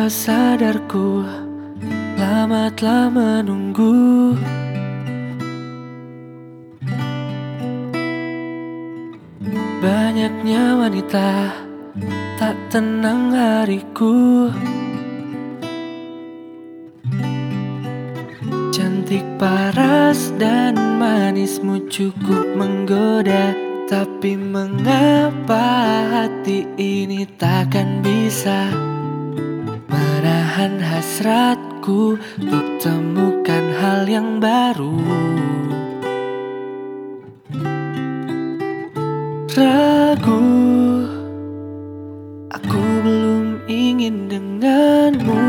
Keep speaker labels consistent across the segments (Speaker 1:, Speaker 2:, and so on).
Speaker 1: Tanpa sadarku lama telah menunggu. Banyaknya wanita tak tenang hariku. Cantik, paras, dan manismu cukup menggoda. Tapi mengapa hati ini takkan bisa menahan hasratku untuk temukan hal yang baru. Ragu, aku belum ingin denganmu.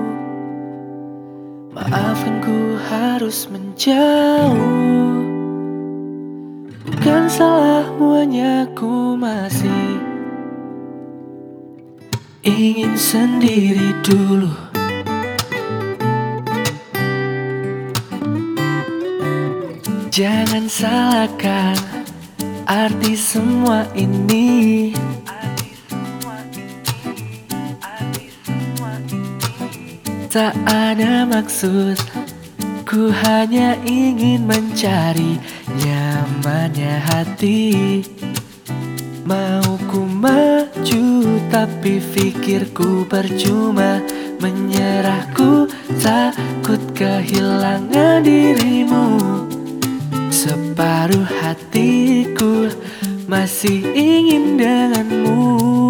Speaker 1: Maafkan, ku harus menjauh. Bukan salahmu, hanya ku masih ingin sendiri dulu. Jangan salahkan arti semua ini. Tak ada maksud, ku hanya ingin mencari nyamannya hati. Mau ku maju tapi pikirku percuma. Menyerahku takut kehilangan dirimu. Separuh hatiku masih ingin denganmu.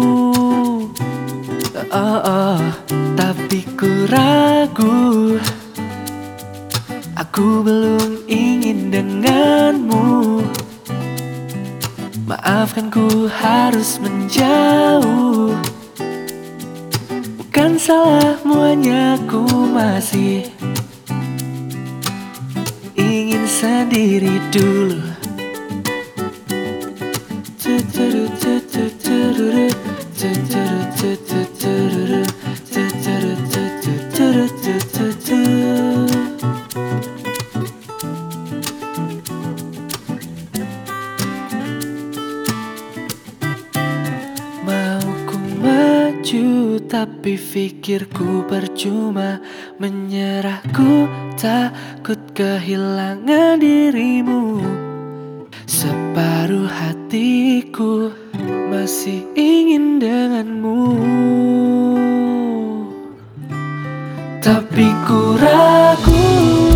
Speaker 1: Tapi ku ragu, aku belum ingin denganmu. Maafkan, ku harus menjauh. Bukan salahmu, hanya ku masih ingin sendiri dulu. Mau ku maju tapi pikirku percuma. Menyerahku takut kehilangan dirimu. Separuh hatiku masih ingin denganmu. Tapi ku ragu,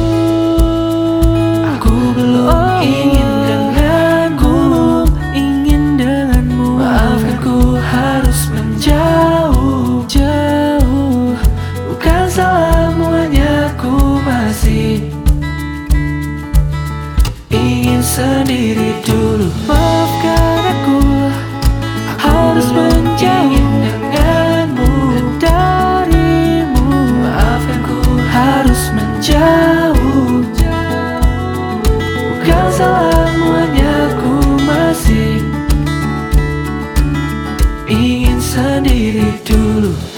Speaker 1: aku belum ingin denganmu. Ingin denganmu. Maafkan, ku harus menjauh, jauh. Bukan salahmu, hanya ku masih ingin sendiri dulu. Maafkan, aku harus menjauh denganmu, darimu. Maafkan, ku harus menjauh. Bukan salahmu, hanya ku masih ingin sendiri dulu.